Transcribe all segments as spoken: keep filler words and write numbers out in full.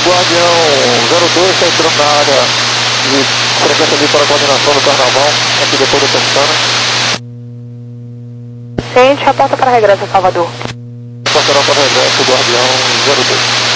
Guardião zero dois está entrando na área de frequência ali para a coordenação do carnaval, aqui depois do Pestana. Gente, aponta para regresso a Salvador. Passará para regresso, Guardião zero dois.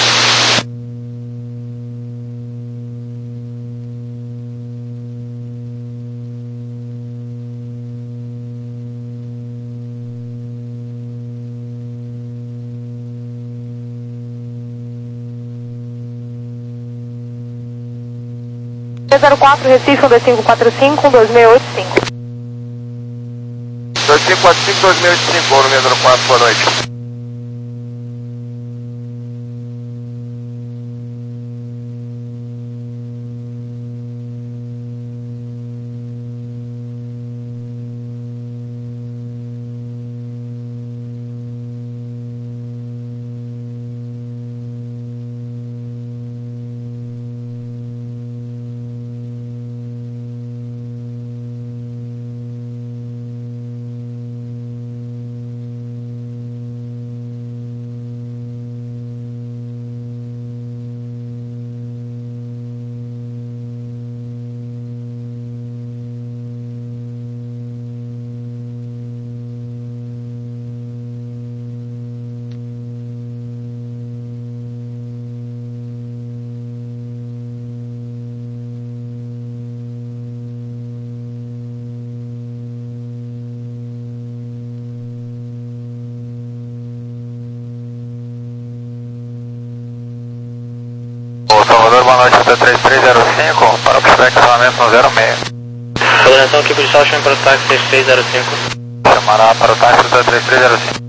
zero quatro, Recife, um dois cinco quatro cinco, um dois seis oito cinco. dois cinco quatro cinco, dois seis oito cinco, Volume zero quatro, boa noite. Salvador, boa noite, até três três zero cinco, para o pushback acionamento no zero seis. Coordenação aqui policial, chame para o táxi três três zero cinco. Chamará para o táxi da três três zero cinco.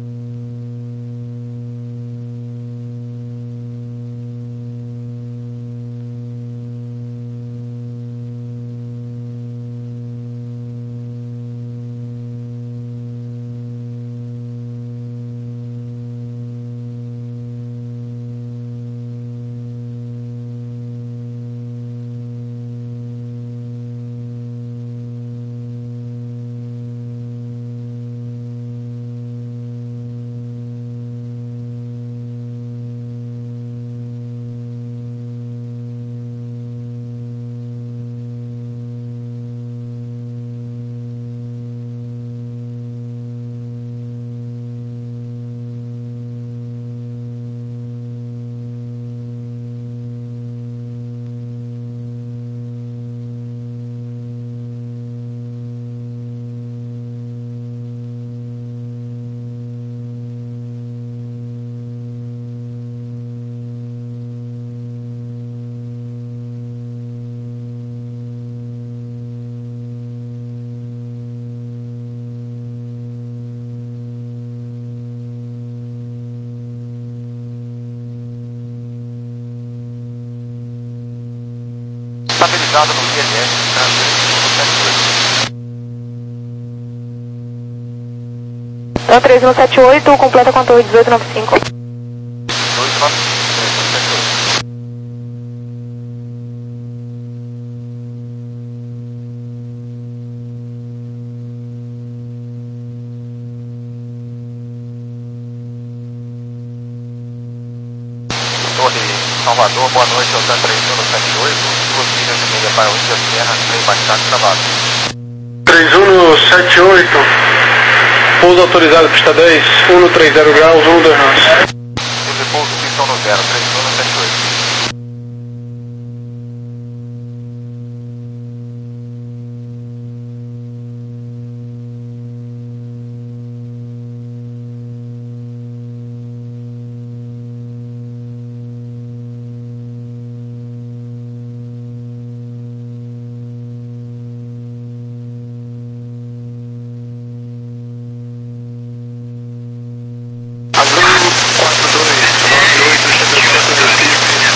Estabilizado no I L S, Então três um sete oito, completa com a torre dezoito noventa e cinco. dois nove cinco. Torre Salvador, boa noite, Hotel três um sete oito. Duas milhas e meia para o Índia Serra, trem baixado travado. três um sete oito, pouso autorizado pista dez, um três zero graus, um dois nós. Esse pouso pistão no zero, três um sete oito. Azul quatro dois nove oito, chegando dentro do Recife.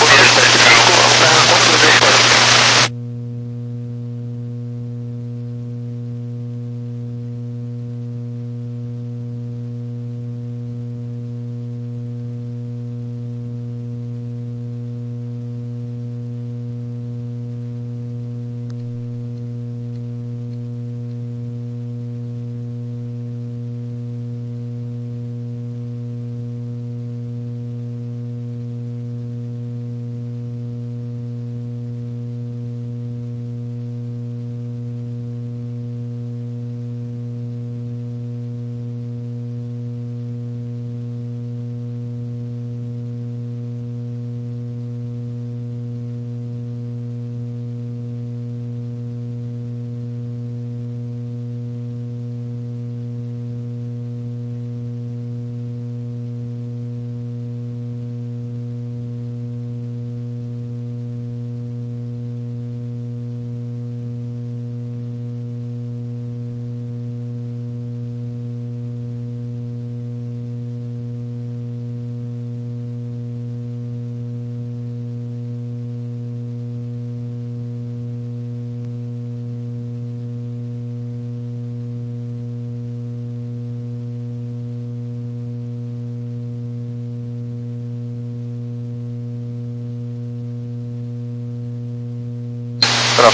Troca.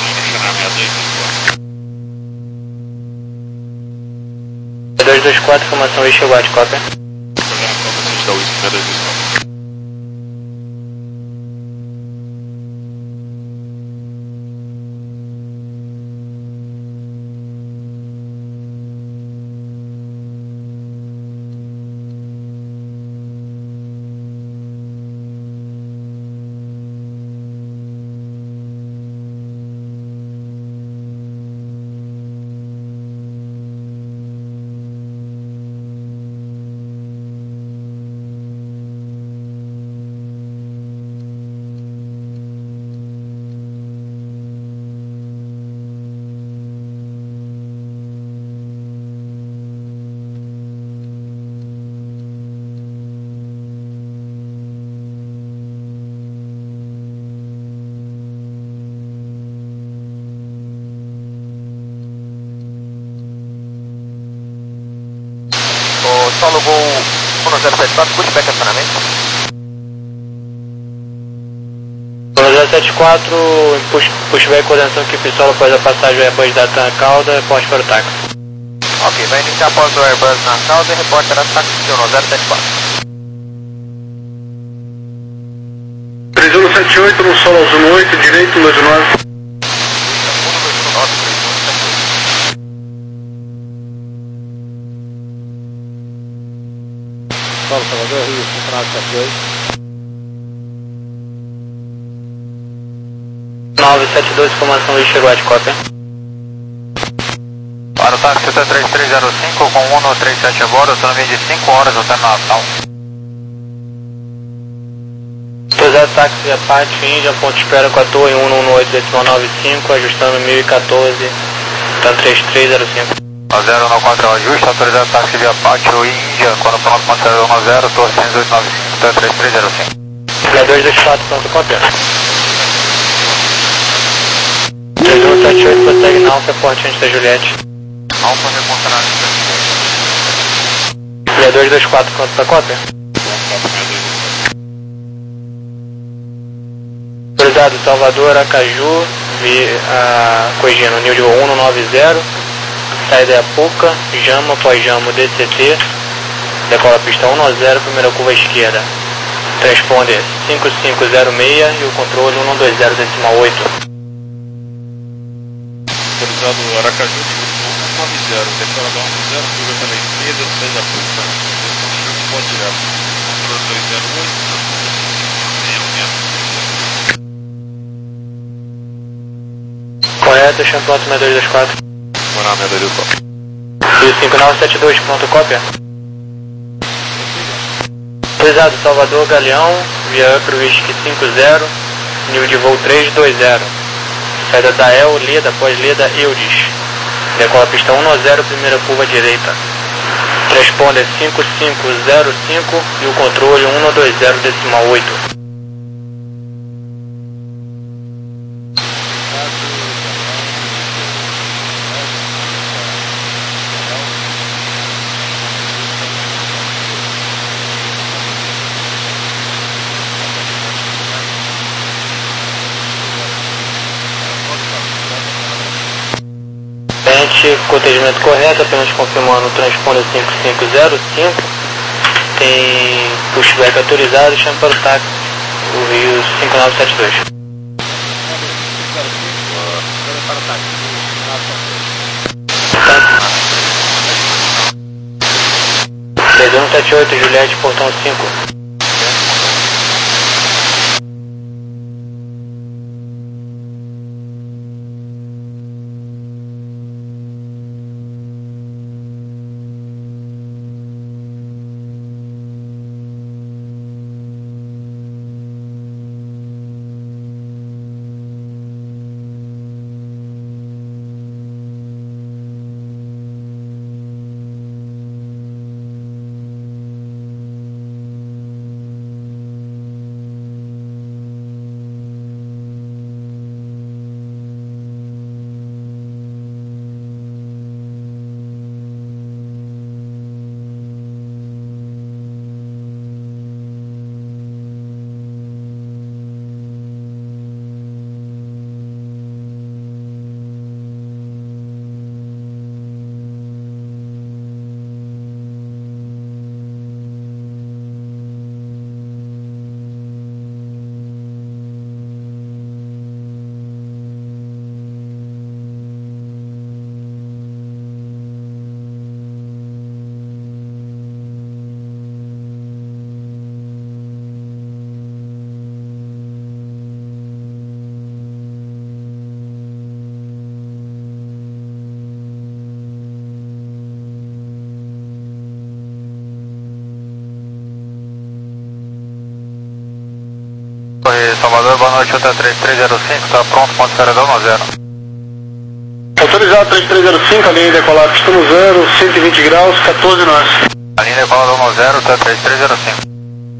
dois dois quatro, informação Ixi White, cópia. Solo Gol um zero sete quatro, pushback acionamento. um zero sete quatro, push, pushback coordenação equipe solo após a passagem do Airbus da TAM cauda, reporte para o táxi. Ok, vai iniciar após o Airbus na cauda e reporte para táxi um zero sete quatro. três um sete oito no solo azul oito, direito, luz nove. Solo Salvador, Rio, cinco nove sete dois. nove sete dois, informação Ixi White, cópia. Para o táxi três três zero cinco com um três sete a bordo, autonomia de cinco horas até Natal. Autorizado táxi Apache Índia, ponto de espera com a torre um um oito decimal nove cinco, ajustando mil e quatorze, tá três três zero cinco. zero um quatro ajuste, autorizado táxi via Pátio Índia, quando pronto para zero um zero, torre cem e oito nove cinco, então três três zero cinco. dois dois quatro, pronto, cópia. três um sete oito, prossegue na Alfa, reporte antes da Juliette. Alfa reportará. dois dois quatro, pronto para cópia. Autorizado Salvador, Acaju, a Coigino, Nil de um um nove zero. Saída é a Puca, Jamo, pós-Jamo, D C T, decola a pista um zero, primeira curva à esquerda. Transponder cinco cinco zero seis e o controle um dois zero decimal oito. Autorizado Aracaju, um nove zero, decola da um zero, curva pela esquerda, saída a Puca, pode direto. Controle dois zero oito. Correto, Champão seis dois dois quatro. Morar minha dois quatro. Rio cinco nove sete dois, pronto, cópia. Autorizado Salvador, Galeão, via Upper Whisky cinco zero, nível de voo três dois zero. Saída da El, Leda, após Leda, Eudes. Decola a pista um zero, primeira curva direita. Transponder cinco cinco zero cinco e o controle um dois zero decimal oito. Com o atendimento correto, apenas confirmando o transponder cinco cinco zero cinco, tem pushback autorizado, chama para o táxi, o Rio cinco nove sete dois. três um sete oito, Juliette, portão cinco. Oi, Salvador, boa noite, Hotel três três zero cinco, tá pronto, ponto Caradão no zero. Autorizado três três zero cinco, a linha decolar pista no zero, cento e vinte graus, quatorze nós. A linha decolar no zero, Hotel três três zero cinco.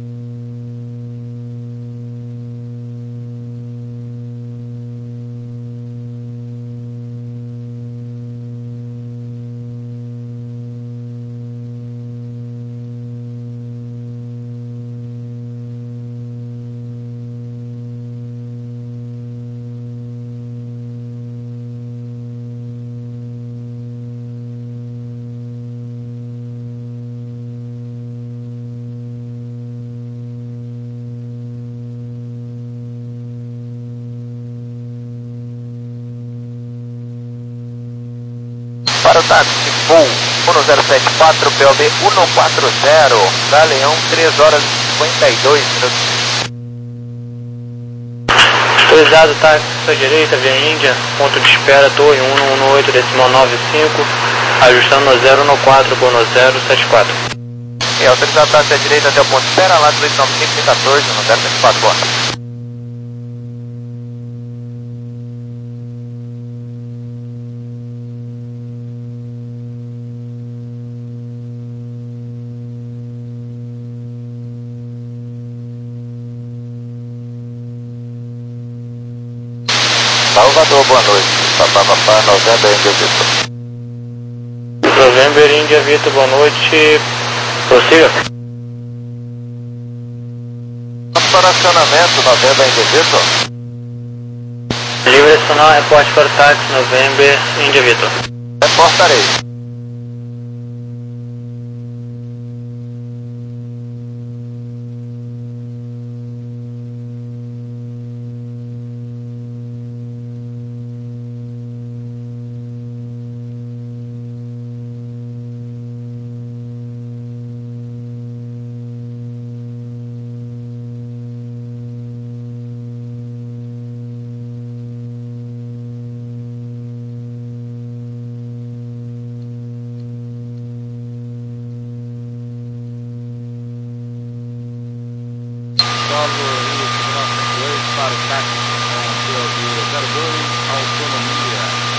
Para o táxi, voo um zero sete quatro, P O B um quatro zero, Galeão, três horas e cinquenta e dois minutos. Autorizado táxi sua direita, via Índia, ponto de espera, Torre um um oito, decimal nove cinco, ajustando no zero um quatro, com no zero sete quatro. É, autorizado táxi à direita até o ponto de espera, lá dois nove cinco, um quatro, no zero sete quatro, boa. Salvador, boa noite. Papapá, November, Índia Vitor. November, Índia Vitor, boa noite. Prossiga. Para acionamento, November, Índia Vitor. Livre acional, reporte para o táxi, November, Índia Vitor. Reportarei. Para o táxi com P O B zero dois, autonomia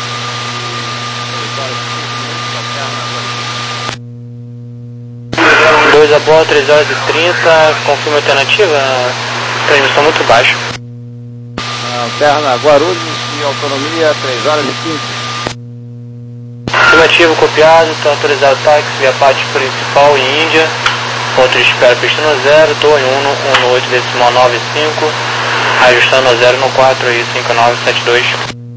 e dois a bordo, três horas e trinta, confirma a alternativa, transmissão muito baixa. Lanterna Guarulhos e autonomia três horas e quinze. Afirmativo copiado, está autorizado táxi via parte principal em Índia, ponto de espera pista no zero, Torre um um oito, decimal nove cinco, ajustando a zero no quatro e cinco nove sete dois.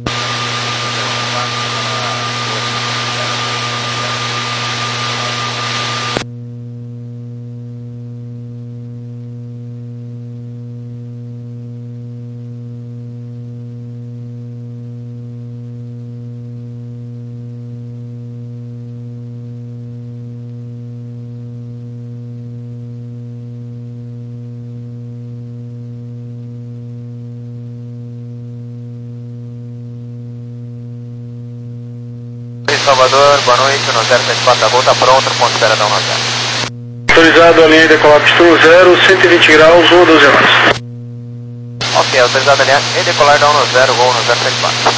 Salvador, boa noite, no zero sete quatro da volta pronto, ponto de espera da um zero. Autorizado a linha decolar pista no zero, cento e vinte graus, um a doze horas. Ok, autorizado a linha e decolar da um zero, voo no zero sete quatro.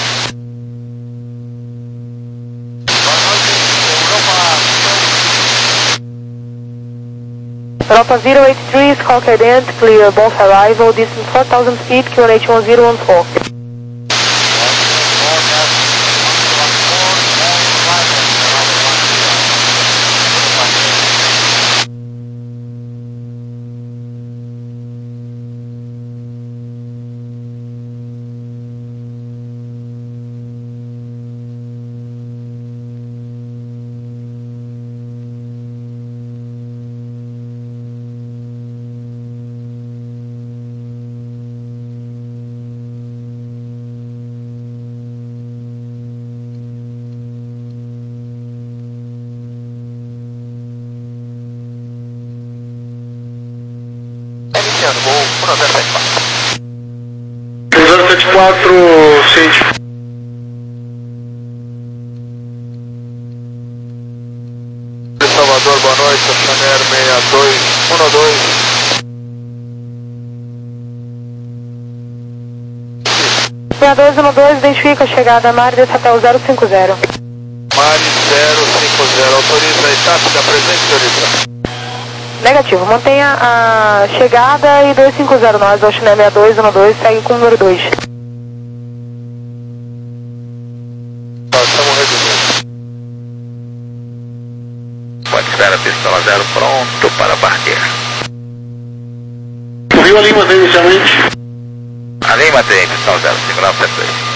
Europa zero eight three, Squawk Ident, clear, both arrival, distance four thousand feet, Q N H one zero one four. Iniciando, voo um zero sete quatro. um zero sete quatro, Cindy. Salvador, boa noite, Chanel seis dois um dois. seis dois um dois, identifica a chegada Mari, desce até o zero cinco zero. Mari zero cinco zero, autoriza a etapa da presente, senhorita. Negativo, mantenha a chegada e dois cinco zero, nós, Ocean seis dois um dois, segue com o número dois. Tá, estamos reduzindo. Pode esperar a pistola zero pronto para partir. Ouviu a Lima inicialmente? A Lima tem pistola zero cinco nove sete dois.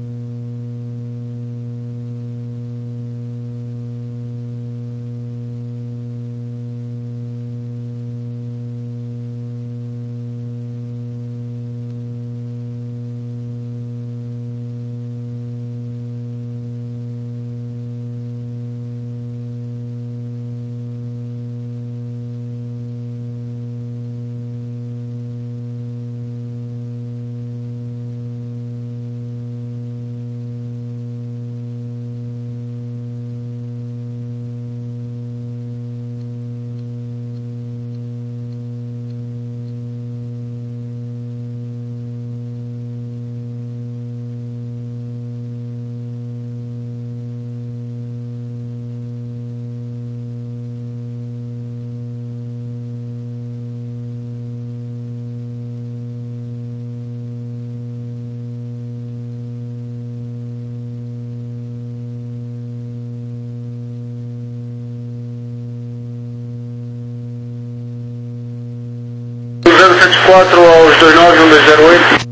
zero sete quatro aos dois nove um dois zero oito.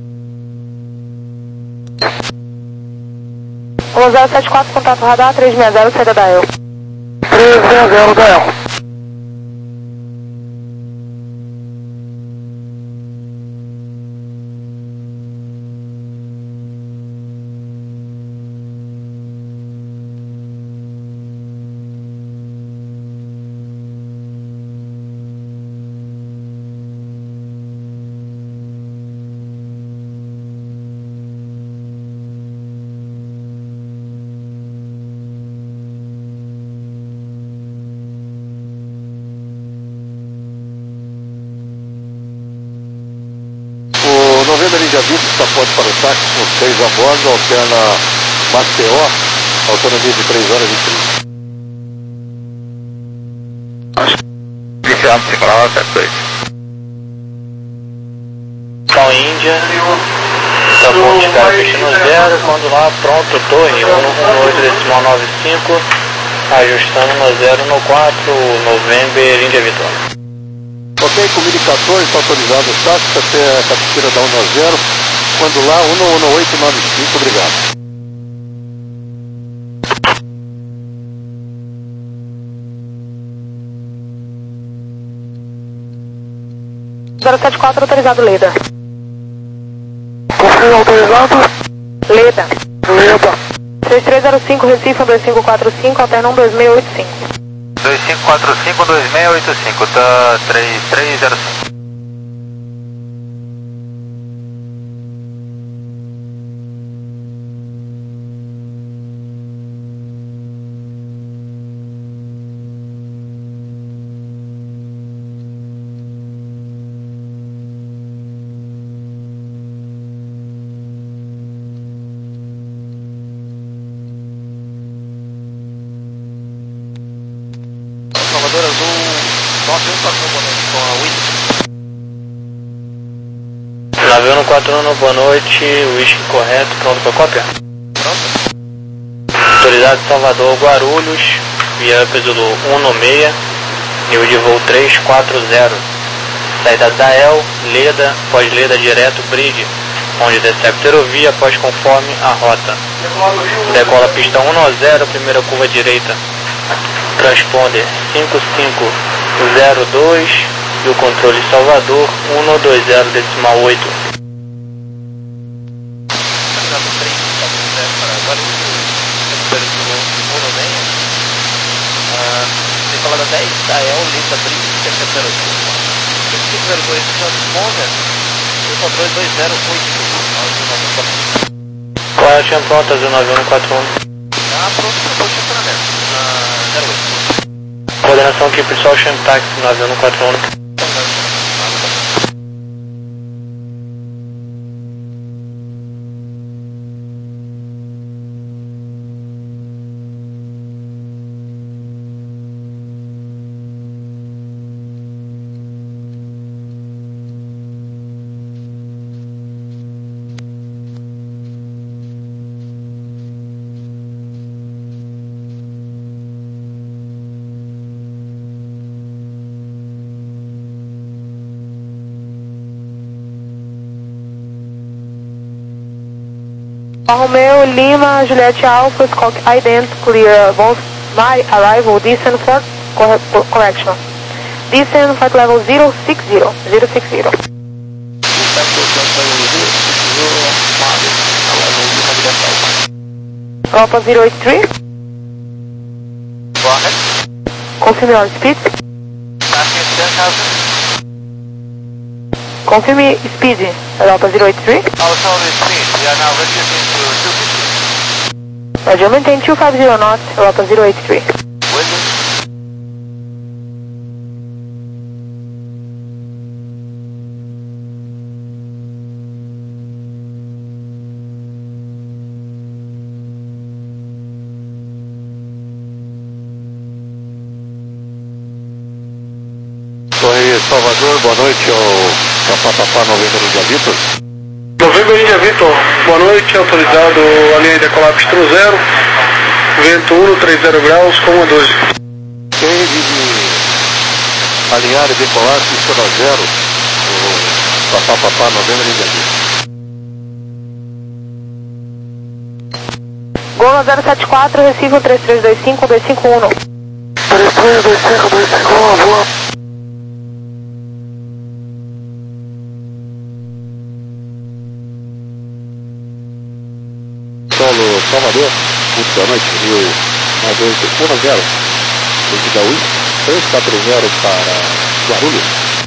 O zero sete quatro, contato radar, três seis zero, saída da E L. três seis zero da E L. Novembro Índia Vista está pronto para o táxi com seis a bordo, alterna Maceió, autonomia de três horas e trinta. Iniciando cinco nove sete dois. São Índia, tá bom, de cara fechando zero, quando lá pronto, torre um um oito decimal nove cinco, ajustando no zero no quatro, November Índia Vitória. Ok, com mil e quatorze está autorizado o táxi até a cabeceira da um zero, quando lá um um oito nove cinco, obrigado. zero sete quatro, autorizado Leda. Confirma autorizado? Leda. Leda. três três zero cinco, Recife, dois cinco quatro cinco, alterna um dois seis oito cinco. dois cinco quatro cinco, dois seis oito cinco, tá três três zero cinco. Salvador Azul nove um quatro um, boa noite, com a Whisky. nove um quatro um, boa noite, Whisky correto, pronto para cópia? Pronto. Autorizado Salvador Guarulhos, via Pesulo um seis, nível de voo três quatro zero. Saída da E L, Leda, pós-Leda direto, Bridge, onde desce a Pterovia após conforme a rota. Decola pista um zero, primeira curva direita. Transponder cinco cinco zero dois e o controle Salvador um dois zero decimal oito. Decolada dez da E L, Leda, Bridge, terceiro cinco zero dois, Transponder e o controle dois zero oito. Qual é a tinha pronta, Azul nove um quatro um? Tá pronto para o estacionamento, na zero oito. Coordenação aqui, pessoal, Cham Taxi nove um quatro um. Romeo Lima, Juliette Alpha, Scott Ident, clear both my arrival, descent for corre correction. Descent flight level zero six zero, zero six zero. Alpha zero eight three. Go ahead. Confirm your speed. Passing ten thousand. Confirm speed, Alpha zero eight three. Also the speed, we are now reducing to two fifty. Roger, maintain two five zero knots, Alpha zero eight three. Waiting. Torre Salvador, boa noite ao Papapá Novembro India Vitor. Novembro India Vitor, boa noite, autorizado a linha de decolar pista zero, vento um, trinta graus, coma doze. Quem vive alinhar e decolar pista zero, o Papapá Novembro India Vitor. Gol zero sete quatro, Recife três três dois cinco, dois cinco um. três três dois cinco, dois cinco um, boa. Solo Salvador, muito boa noite, Rio nove oito um zero, da U I, três quatro zero para Guarulhos.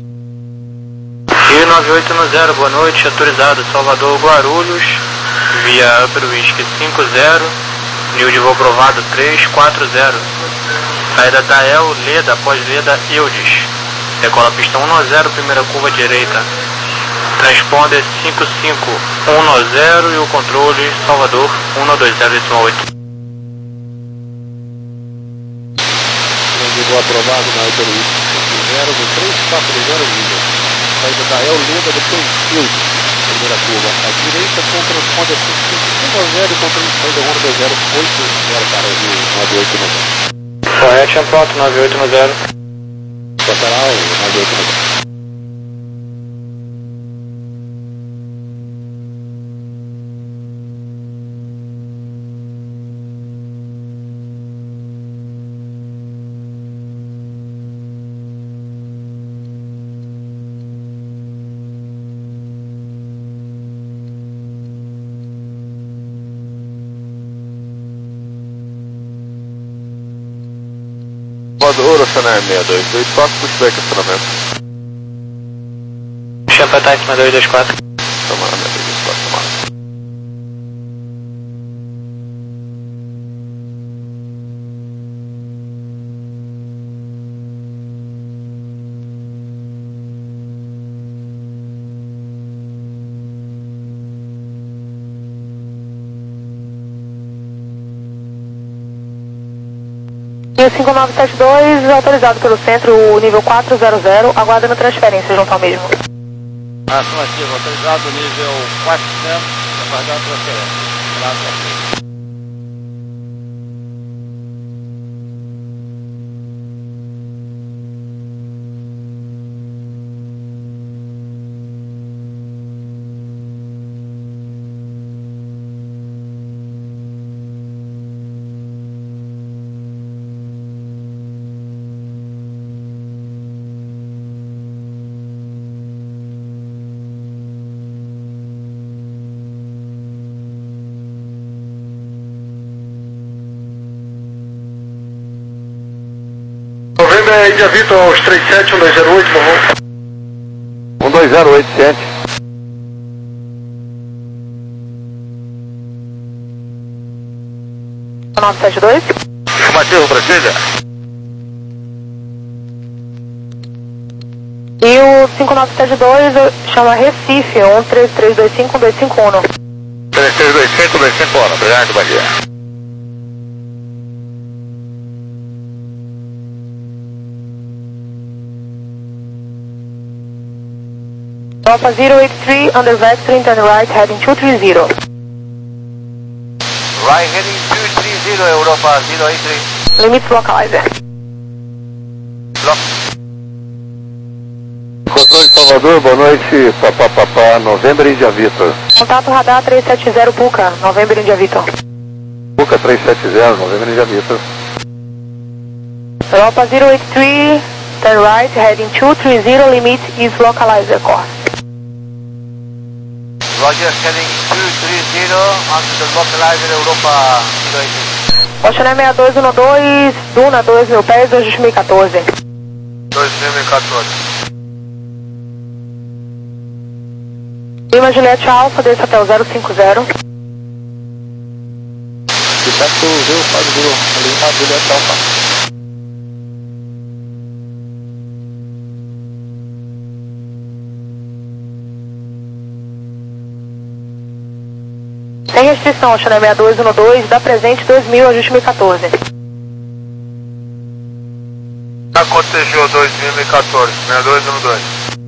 Rio nove oito um zero, boa noite, autorizado Salvador Guarulhos, via Upper Whisky cinco zero, nível de voo provado três quatro zero, saída da El, Leda, após Leda, Eudes, decola pista um zero, primeira curva direita. Transponder cinco cinco um zero e o controle Salvador um dois zero oito. Voo aprovado na Upper Whisky cinco zero, do três quatro zero Lida. Saída da El, Leda, depois Eudes, primeira curva à direita, com transponder cinco cinco um zero e controle saída um dois zero oito zero para o Rio nove oito um zero. Correction pronto, nove oito um zero. Lateral nove oito um zero. Ouro, Sanar seis dois dois quatro, pushback acionamento. Champa Type seis dois dois quatro. Tomara, seis dois dois quatro, tomara. cinco nove sete dois, autorizado pelo centro, o nível quatro zero zero, aguardando transferência junto ao mesmo. Afirmativo, autorizado nível quatro zero, aguardando transferência. Graças. Novembro India Vitor aos três sete um dois zero oito, bom. um dois zero oito sete. nove sete dois. Afirmativo, precisa. E o cinco nove sete dois chama Recife, um três três dois cinco, dois cinco um. três três dois cinco, dois cinco um, obrigado, bom dia. Alpha zero eight three, under vector, turn right, heading two three zero. Right heading two three zero, Europa zero eight three. Limits localizer. Block. Controle Salvador. Salvador, boa noite, papá, papá, November India Victor. Contato radar três sete zero Puca, November India Victor. Puca três sete zero, November India Victor. Europa zero eight three, turn right, heading two three zero, limit is localizer course. Roger, heading two three zero, onto the localizer Europa zero eight three. Oceané seis dois um dois, Duna dois mil pés, dois mil e quatorze. dois mil e quatorze. Lima Juliette Alpha, desce até o zero cinco zero. Contato zero five zero, Lima Juliette Alpha. Sem restrição, Oceané seis dois um dois, dá presente dois mil, ajuste mil e quatorze. Aconteceu dois mil e quatorze, seis dois um dois.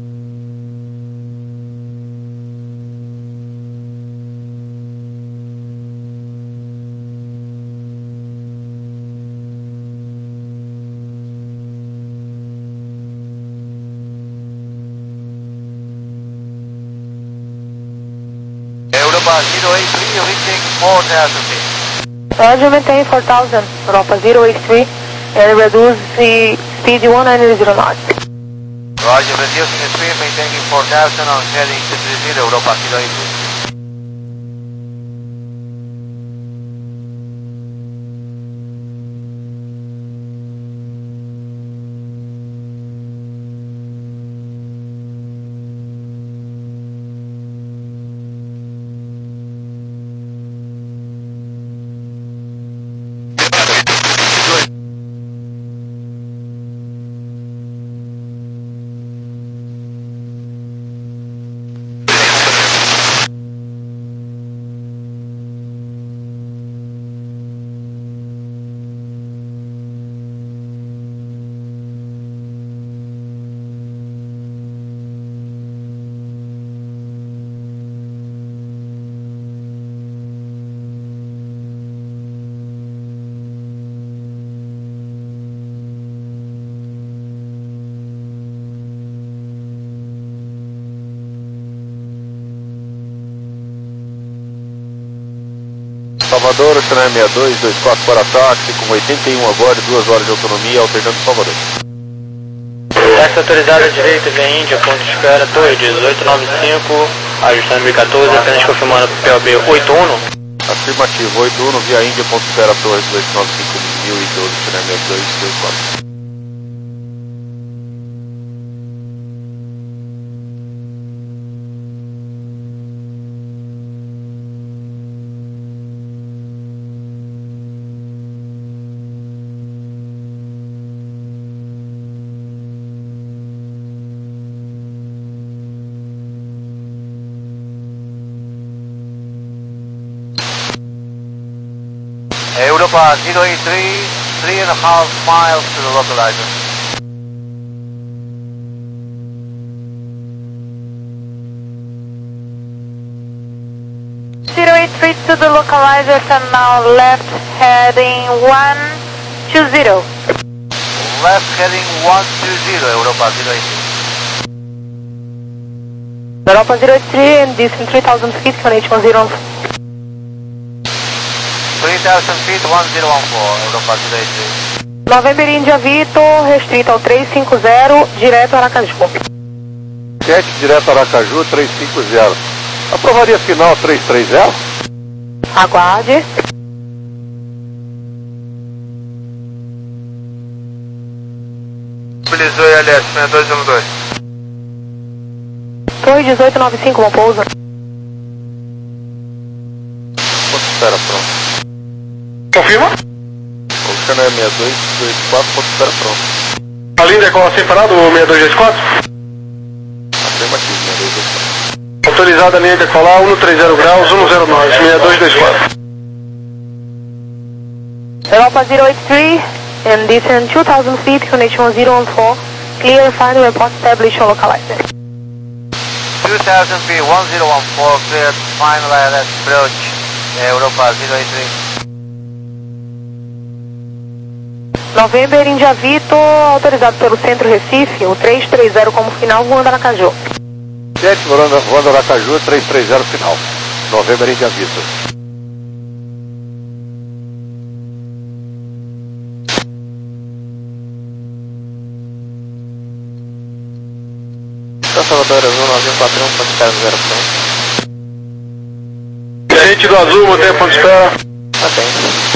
Europa zero eight three, reaching four thousand feet. Roger, maintain four thousand, Europa zero eight three, and reduce the speed one nine zero knots. Roger, reducing the speed, maintaining four thousand on heading two three zero, Europa zero eight three. Salvador, Oceané seis dois dois quatro para táxi, com oitenta e um a bordo, duas horas de autonomia, alternando Salvador. Táxi autorizado à direita, via Índia, ponto de espera, torre dezoito nove cinco, ajustando mil e quatorze, apenas confirmando P O B oito um. Afirmativo, oito um, via Índia, ponto de espera, torre dezoito nove cinco mil e doze, Oceané seis dois dois quatro. Europa zero eight three, three and a half miles to the localizer. zero eight three to the localizer, and now left heading one two zero. Left heading one two zero, Europa zero eight three. Europa zero eight three and distance three thousand feet, K N H one zero one. three thousand feet, one zero one four, Europa zero eight three. November India Victor, restrito ao três cinco zero, direto a Aracaju. sete direto Aracaju, três cinco zero. Aprovaria final três três zero? Aguarde. Mobilizou I L S seis dois um dois. Torre dezoito nove cinco, bom pouso. Ponto de espera pronto. Confirma? Oceané seis dois dois quatro, ponto de espera pronto. A linha decola sem parado, seis dois dois quatro? Afirmativo, seis dois dois quatro. Autorizada a linha decolar, cento e trinta graus, cento e nove, seis dois dois quatro. Europa zero eight three and descend two thousand feet, K N H one zero one four, clear, final report established on localizer. two thousand feet, one zero one four, cleared, final I L S approach, Europa zero eight three. November India Victor, autorizado pelo Centro Recife, o três três zero como final, voando Aracaju. sete, voando Aracaju, três três zero final. Novembro India Vitor. Salvador Azul nove um quatro um, ponto espera zero ponto. Gente do Azul, mantém a ponto espera. Tá bem.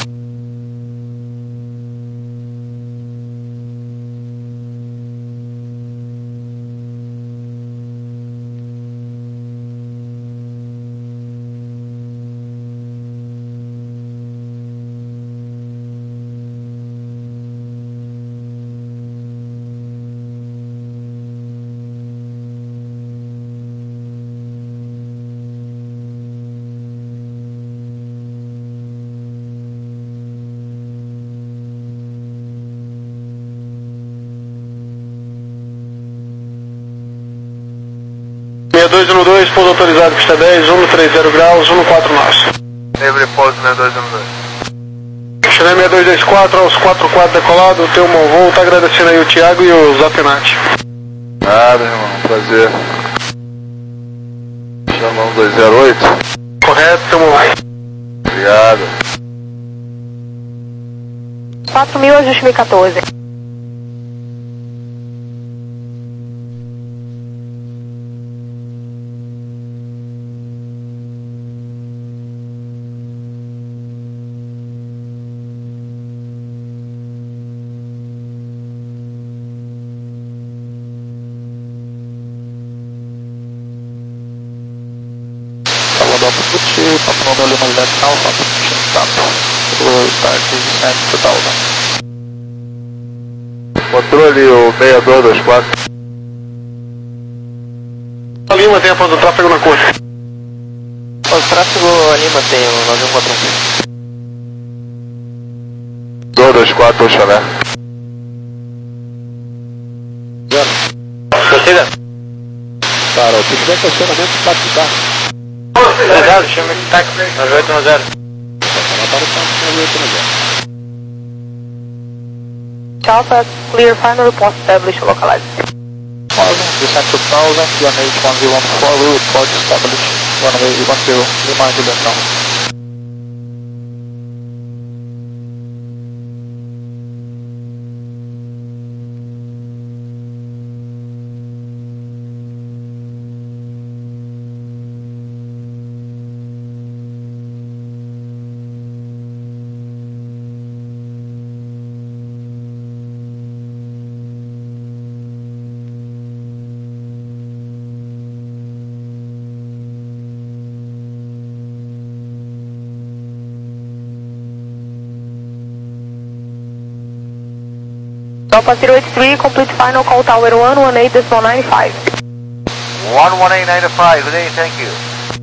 seis dois um dois, pouso autorizado, pista dez, um três zero graus, um quatro nós. Livre pouso seis dois um dois. Chile seis dois dois quatro, aos quatro quatro decolado, teu bom voo, tá agradecendo aí o Thiago e o Zatenati. Nada, irmão, prazer. Chama um dois zero oito. Correto, teu bom. Obrigado. quatro mil, ajuste mil e quatorze. Put Papa Lima left Alpha, stop. Start descent to Delta. Controle o seis dois dois quatro. Lima tem a ponta do tráfego na curva. O tráfego Lima tem o nove um quatro um. dois dois quatro, Chalé. Prossiga. Cara, se tiver questionamento, pode ficar. Zero, chama de táxi, nove oito um zero. Alpha, clear, final report established, localized. Thousand, descent to thousand, one eight one zero one four, we report established, one eight one zero, Lima Juliet now. Alpha zero eight three, complete final call tower one one eight decimal nine five. one one eight nine five, good day, thank you.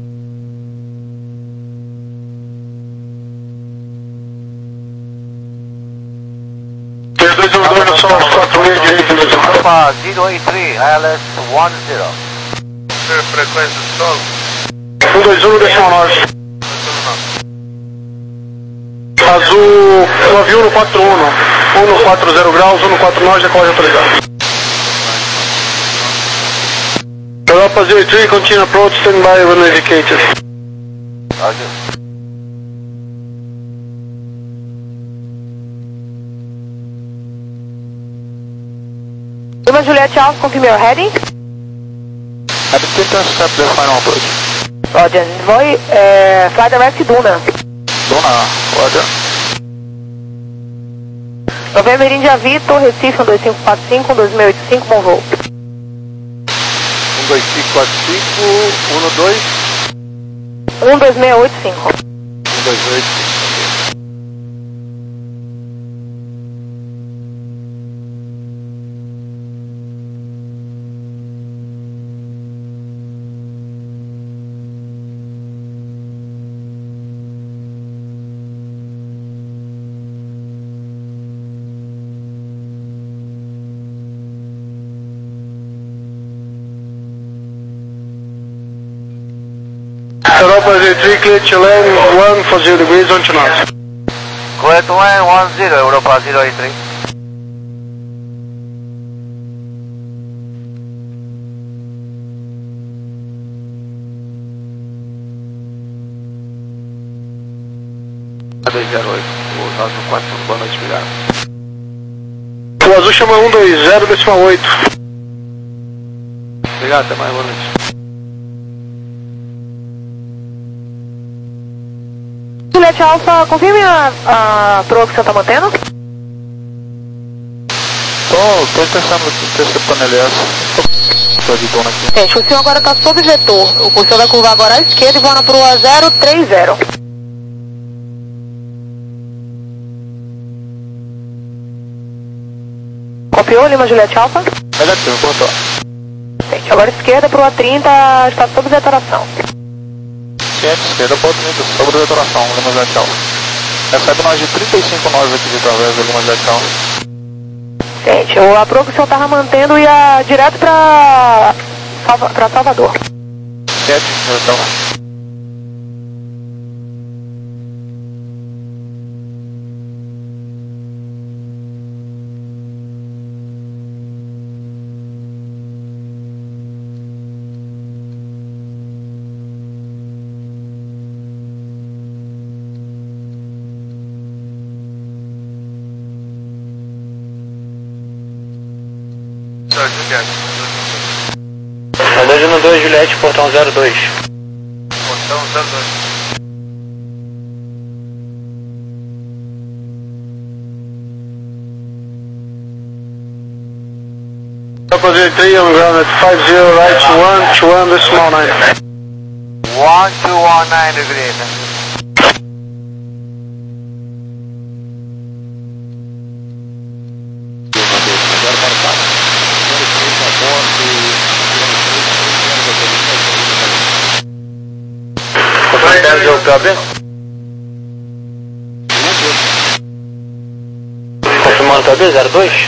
seis dois um dois, só aos quatro meia direito, Alpha zero eight three, I L S one zero. Frequência solo. um dois um decimal nove. Azul nove um quatro um, um quatro zero graus, um quatro nove, decolagem autorizada. Europa zero three, continue approach, stand by when indicated. Roger. Lima Juliet Alpha, confirm your heading. At the center step the final approach. Roger, envoy, uh, fly direct Duna. Dona, Roger. Novembro India Vitor, Recife um dois cinco quatro cinco, um dois seis oito cinco, bom voo. um dois cinco quatro cinco, um dois. um dois seis oito cinco. um dois oito cinco. Europa zero three, clear to land, one for zero degrees, on to north. Clear to land one zero, Europa zero eight three. dois zero oito, o nove um quatro um, boa noite, obrigado. O azul chama um dois zero, decimal oito. Obrigado, até mais, boa noite. Juliette Alpha, confirme a, a proa que você está mantendo. Tô, tô testando aqui, interceptando L S. Tô editando aqui. Gente, o senhor agora está sob vetor. O senhor vai curvar agora à esquerda e voa na proa zero três zero. Copiou, Lima Juliette Alpha? Negativo, cortou. Gente, agora esquerda, proa trinta, está sob vetoração. Ciente, esquerda, ponto trinta, sobre detonação, Lima Juliette Alpha. Recebe nós de trinta e cinco nós aqui de través da Lima Juliette Alpha. Gente, o apro que o senhor estava mantendo ia direto para Salva, para Salvador. Ciente, então. dois um dois, Juliette, portão zero dois. Portão zero dois. Opposite three on ground at five zero, right to one, to one, decimal nine. one two one nine degree. Confirmando o P O B? Confirmando o P O B, zero dois?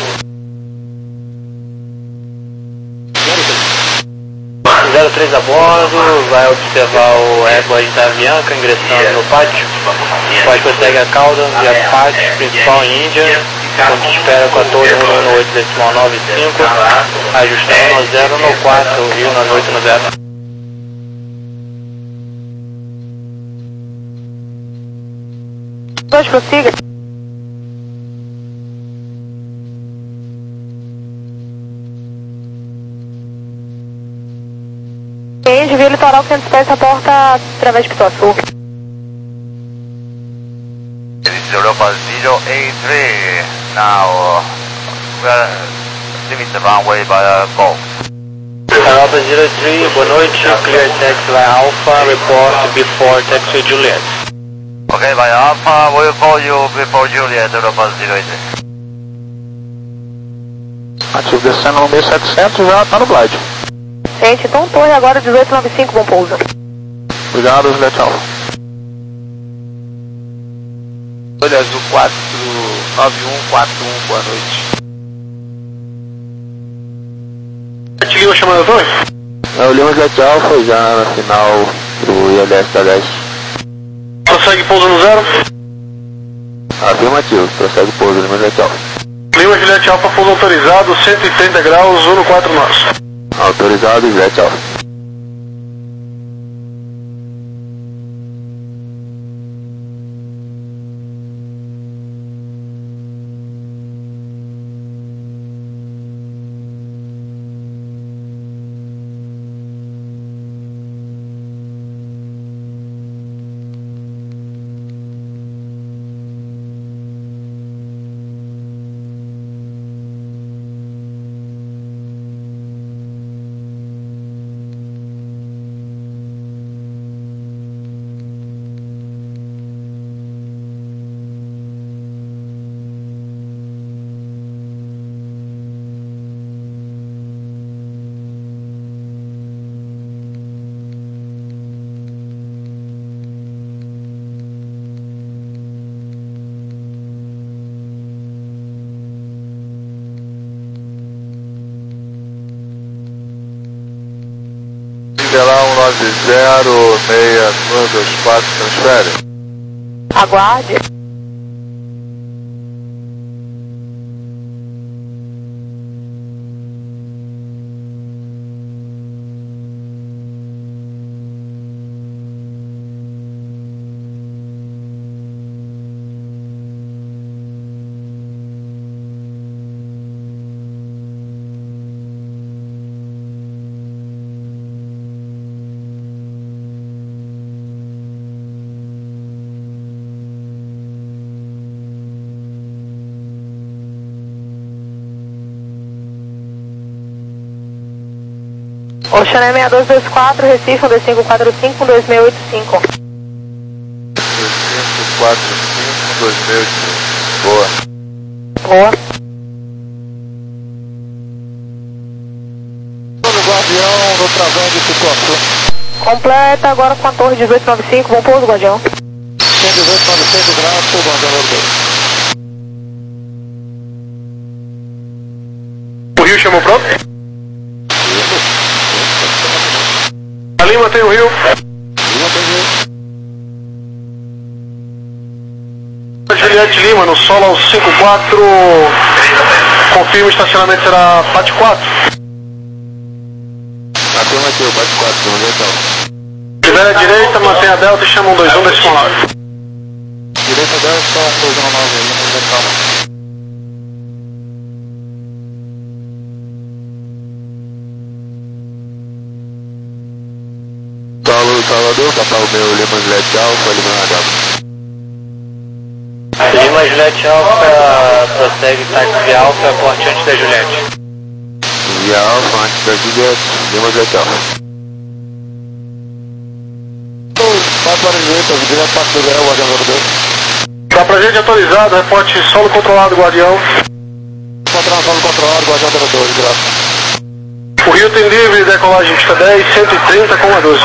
zero três a bordo, vai observar o Airbus da Avianca ingressando no pátio. O pátio prossegue a cauda via pátio principal em Índia, ponto de espera com a torre um um oito decimal nove cinco, ajustando no zero no quatro, Rio nove oito no zero. Dois, prossiga. Quem desvia litoral quinhentos pés, reporta através de Pituaçu. Europa zero eight three, now we are leaving the runway by uh, Golf. Europa zero three, boa noite, clear taxiway Alpha, report before taxiway Juliet. Okay, by Alpha, we'll call you before Juliet, Europa zero eight three. Ativo descendo no mil e setecentos, já tá no glide. Gente, então torre agora dezoito noventa e cinco, bom pouso. Obrigado, Juliette Alpha. Olha, azul quatro nove um quatro um, boa noite. Te liga chamando a torre? É o Lima Juliette Alpha já na final do I L S da dez. Prossegue pouso no zero. Afirmativo, prossegue pouso Lima Juliette Alpha. Lima Juliette Alpha, pouso autorizado, cento e trinta graus, um no quatro nós. Autorizado, Juliette Alpha. Lá um nove zero seis um dois quatro, transfere. Aguarde. Ocean seis dois dois quatro, Recife, um dois cinco quatro cinco, um dois seis oito cinco. dois cinco quatro cinco, dois seis oito cinco. Boa. Boa. No Guardião, no travão de situação. Completa agora com a torre dezoito noventa e cinco, bom pouso, Guardião. cento e dezoito, novecentos graus, por Guardião zero dois. O Rio chamou pronto? A Lima tem o Rio. Lima tem Rio. Juliette Lima, no solo cinco quatro. Confirma o estacionamento será P A T quatro. Afirma aqui, o P A T quatro, vamos ver então. Libera a direita, mantém a delta e chama um dois um desse lado. Direita dez, só um dois um nove, Lima Letal. Salvador, papai o meu Lima Juliette Alfa, Lima Alfa. Lima Juliette Alfa, prossegue táxi Alfa, porte antes da Juliette. Via Alfa, antes da Juliette, Lima Juliette Alfa. Vai para a direita, direto para o Guardião, Guardião zero dois. Tá pra gente atualizado, reporte solo controlado, Guardião. Encontrar solo controlado, Guardião zero dois, graças. O Rio tem livre, decolagem pista dez, cento e trinta, doze.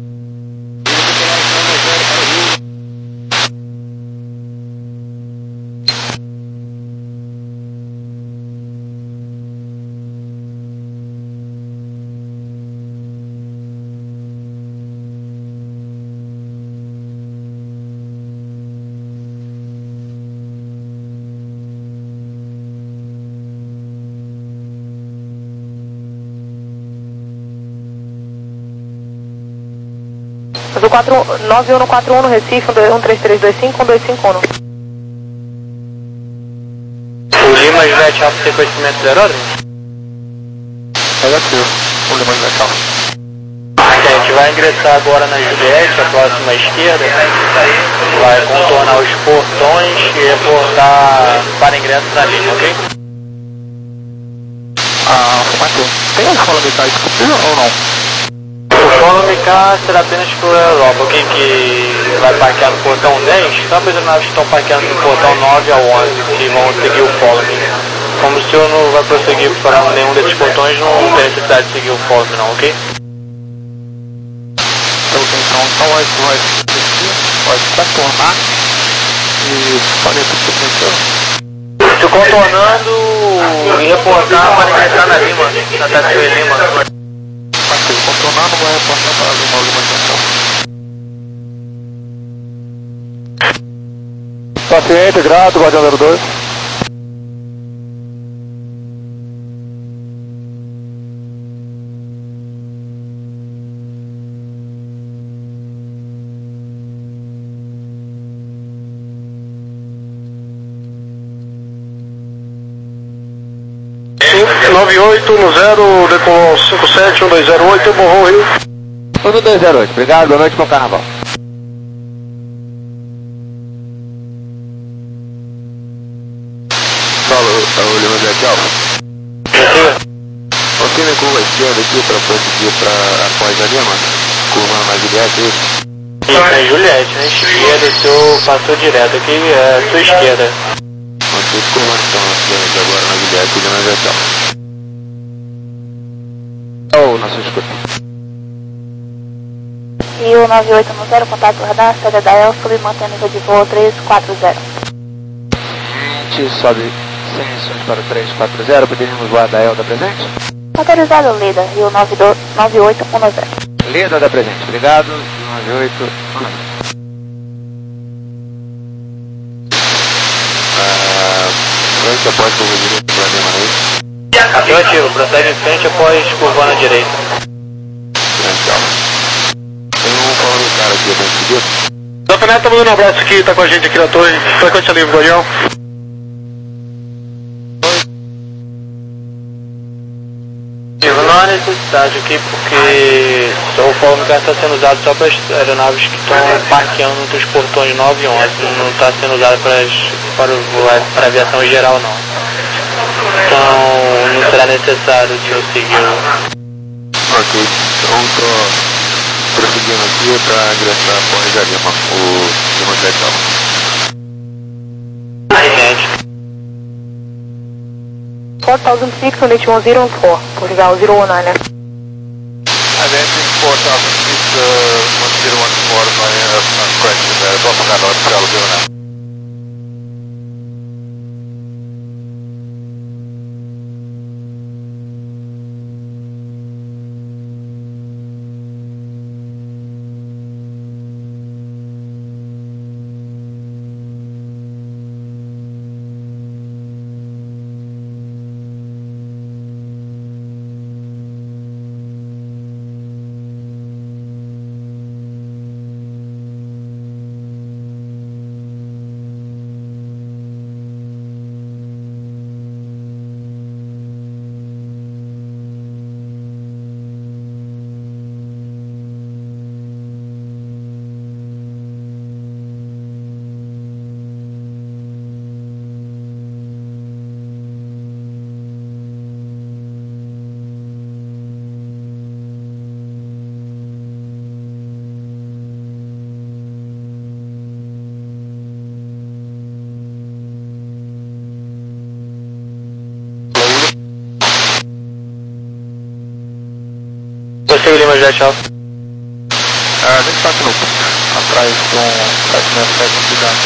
Do quatro nove um quatro um no Recife, um três três dois cinco, um dois cinco um. O Lima Juliette Alfa tem conhecimento do aeródromo? Negativo, o Lima Juliette Alfa. Ok, a gente vai ingressar agora na Juliette, a próxima esquerda. Vai contornar os portões e reportar para ingresso na linha, ok? Ah, Matheus, tem as escola militar disponível ou não? O follow-me car será apenas para a Europa, ok? Que vai parquear no portão dez, só para as aeronaves que estão parqueando do portão nove ao onze, que vão seguir o follow-me. Como o senhor não vai prosseguir para nenhum desses portões, não tem necessidade de seguir o follow-me não, ok? Então, então vai, vai, vai contornar e fazer tudo que você Estou contornando e reportar para ingressar na Lima, na taxi Lima. Contornando, vai reportar para Lima, Lima Juliette Alfa. Paciente, grato, Guardião zero dois. nove oito no zero, decolou cinco sete um dois zero oito, borrou Rio. um dois zero oito, obrigado, boa noite, bom carnaval. Fala, o Lima Juliette Alfa. Confirme curva esquerda aqui para prosseguir para após a Lima. Curva na Juliette, é isso? Isso, é Juliette, na esquerda, o senhor passou direto aqui, é a sua esquerda. Vocês curvando então a esquerda agora na Juliette, Lima Juliette Alfa. Oh, nossa escuta. Rio nove oito no zero, contato radar, saída da El, sob mantém nível de voo três quatro zero. Gente, sobe sem emissões para o três quatro zero, poderíamos voar da Elda presente? Autorizado, Lida, Rio nove oito um zero. Lida da presente, obrigado, nove oito um zero. Ah, frente após curva direita para Lima, não é isso? Afirmativo, prossegue em frente após curvar na direita. Frente Alfa. Tem um falando cara aqui, bem seguido. Doutor Neto tá mandando um abraço aqui, tá com a gente aqui na torre. Frequência livre, Guardião. Não há necessidade aqui porque o follow-me car está sendo usado só para as aeronaves que estão parqueando entre os portões nove e onze, não está sendo usado para, as, para, o, para a aviação em geral não. Então não será necessário o senhor seguir o... Ok, então tô prosseguindo aqui para ingressar após a Lima, o Lima Juliette Alfa. four thousand six on H one zero four, Portugal zero one nine. Identity four thousand six, uh, one zero one four by uh, correction there, Portugal Hotel zero nine. Prossiga Lima Juliette Alfa. A gente está aqui no atrás com sete seis sete aqui da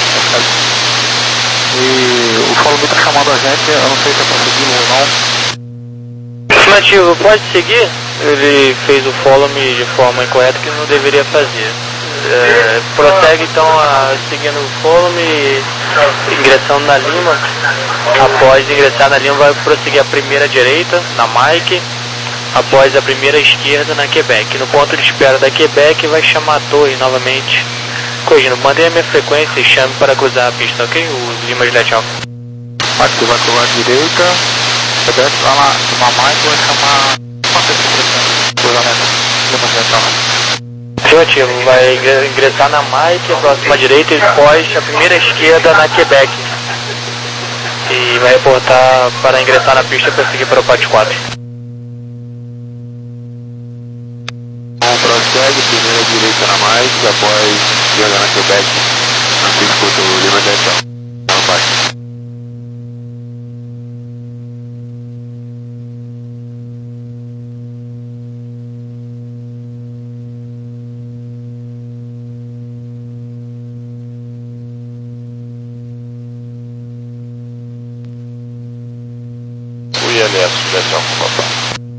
e o Follow Me está chamando a gente, eu não sei se é para segui-lo ou não. Afirmativo, pode seguir? Ele fez o follow me de forma incorreta que não deveria fazer. É, prossegue então a, seguindo o follow me, ingressando na Lima. Após ingressar na Lima, vai prosseguir a primeira direita na Mike. Após a primeira esquerda na Quebec. No ponto de espera da Quebec, vai chamar a torre novamente. Corrigindo, mantenha a minha frequência e chame para cruzar a pista, ok? O Lima Juliette Alfa. Aqui vai cruzar a direita, Quebec vai lá, chamar mais, vai chamar uma terceira cruzamento, Lima Juliette Alfa. Afirmativo, vai ingressar na Mike, a próxima direita e depois a primeira esquerda na Quebec. E vai reportar para ingressar na pista para seguir para o Pat quatro. Prossegue, primeira direita na mais, após jogar na Quebec, assim escuta o Lima Juliette Alfa. Não vai. O I L S Juliette Alfa, papai.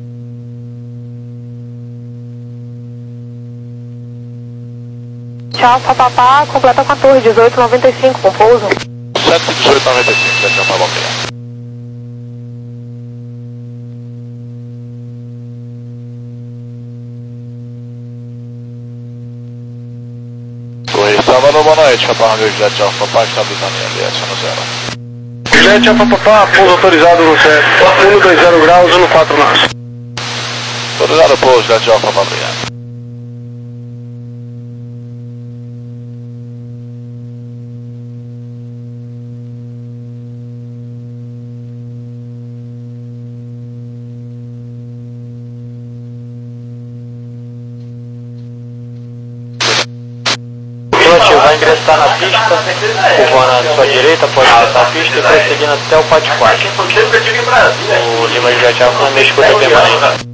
Alfa Papá, completa com a torre, dezoito noventa e cinco, com pouso. sete dezoito noventa e cinco, Juliette Alfa, bloqueia. Torre Salvador, boa noite, Papa Romeo Juliette Alfa, Papá, estabilizando em L S no zero. Juliette Alfa Papá, pouso autorizado no cento vinte graus, no quatro nós. Autorizado pouso, Juliette Alfa, Papá, obrigado. Vai ingressar na pista, curvando à sua direita, pode ingressar na pista e prosseguindo até o Pat quatro. O Lima Juliette Alfa não mexe com o permanente.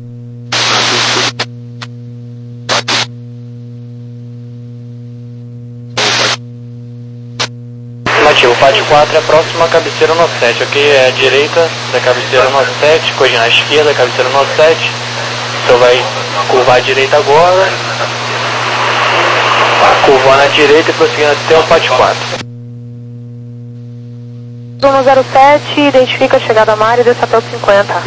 Afirmativo, o Pat quatro é a próxima cabeceira no sete, ok? É a direita da cabeceira no sete, corrigindo a esquerda, cabeceira no sete. Então vai curvar à direita agora. Curvando à direita e prosseguindo até o Pat quatro. um zero sete, identifica a chegada à área e desce até o cinquenta.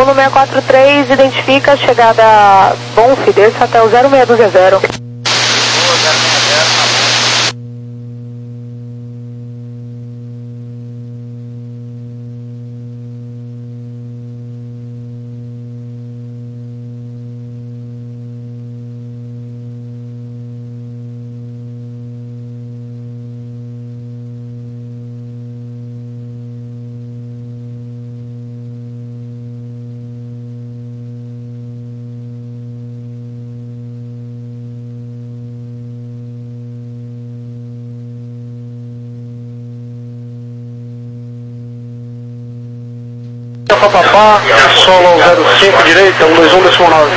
Voo seis quatro três, identifica a chegada Bonf, desça até o zero seis dois zero. Papapá, solo zero cinco, direita, um dois um, décimo nove.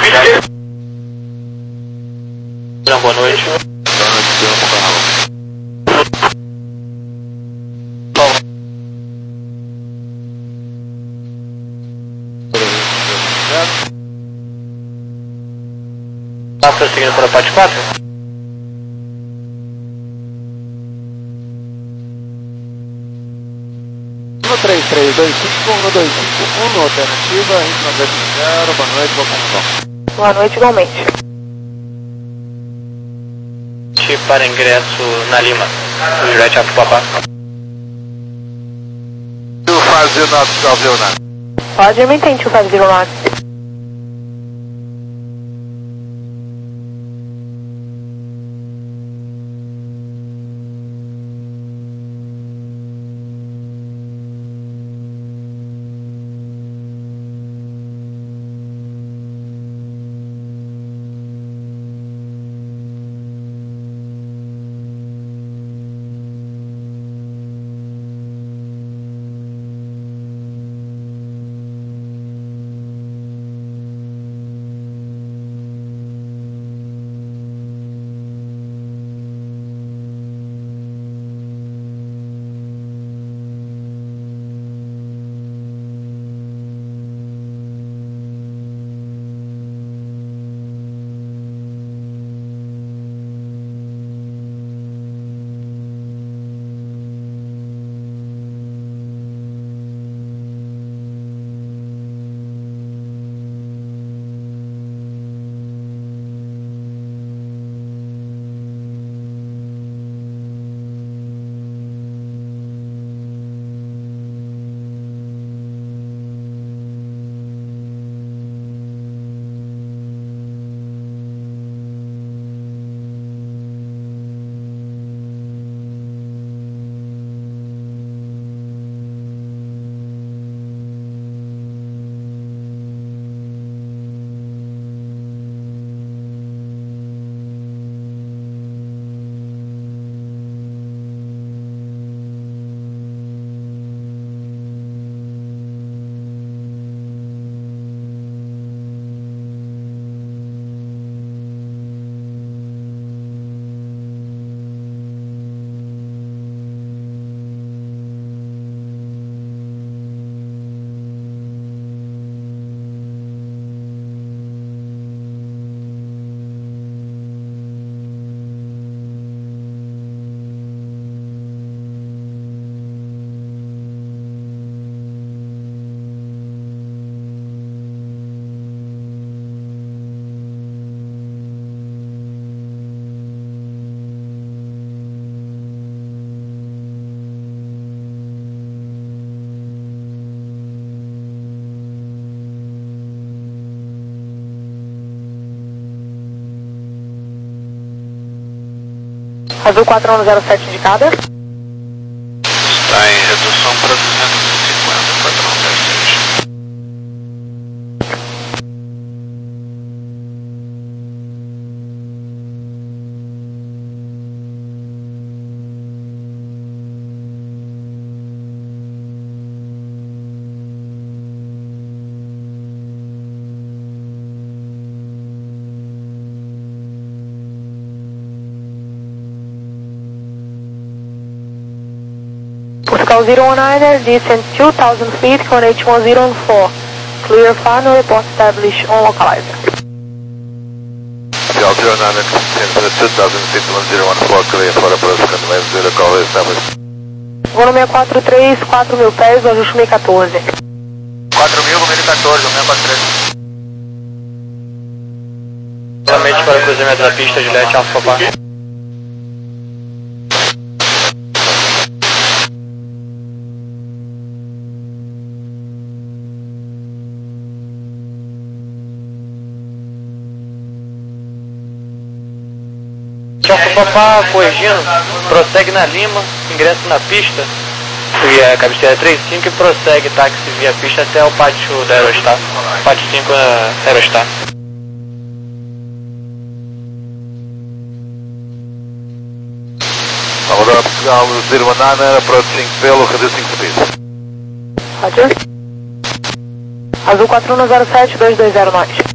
Boa noite. Tá prosseguindo para a parte quatro? três três dois cinco, um dois cinco um, alternativa, Indy noventa zero, boa noite, boa condução. Boa noite, igualmente. Para ingresso na Lima, o Juliette Alfa Papá. two five zero knots, twelve zero nine. Pode maintain two five zero knots. Azul quatro um zero sete indicada. Está em redução para duzentos e cinquenta, quatro um zero sete. Portugal zero one niner, descent two thousand feet, con H one zero four. Clear final, report established on localizer. Portugal zero niner, descent to two thousand feet, one zero one four, clear for approach, contact zero, call established. Voo seis quatro três, quatro mil pés, o ajuste meio quatorze. quatro quatro mil, número quatorze, um seis quatro três. Novamente para o cruzamento da pista, Juliette Alfa Papa. Alfa Papa, corrigindo, prossegue na Lima, ingresso na pista, via cabeceira trinta e cinco e prossegue táxi via pista até o pátio da Aerostar, pátio cinco da Aerostar. Salvador Portugal zero one nine, approaching pelo radio cinco speed. Roger. Azul quatro um zero sete dois dois zero nós.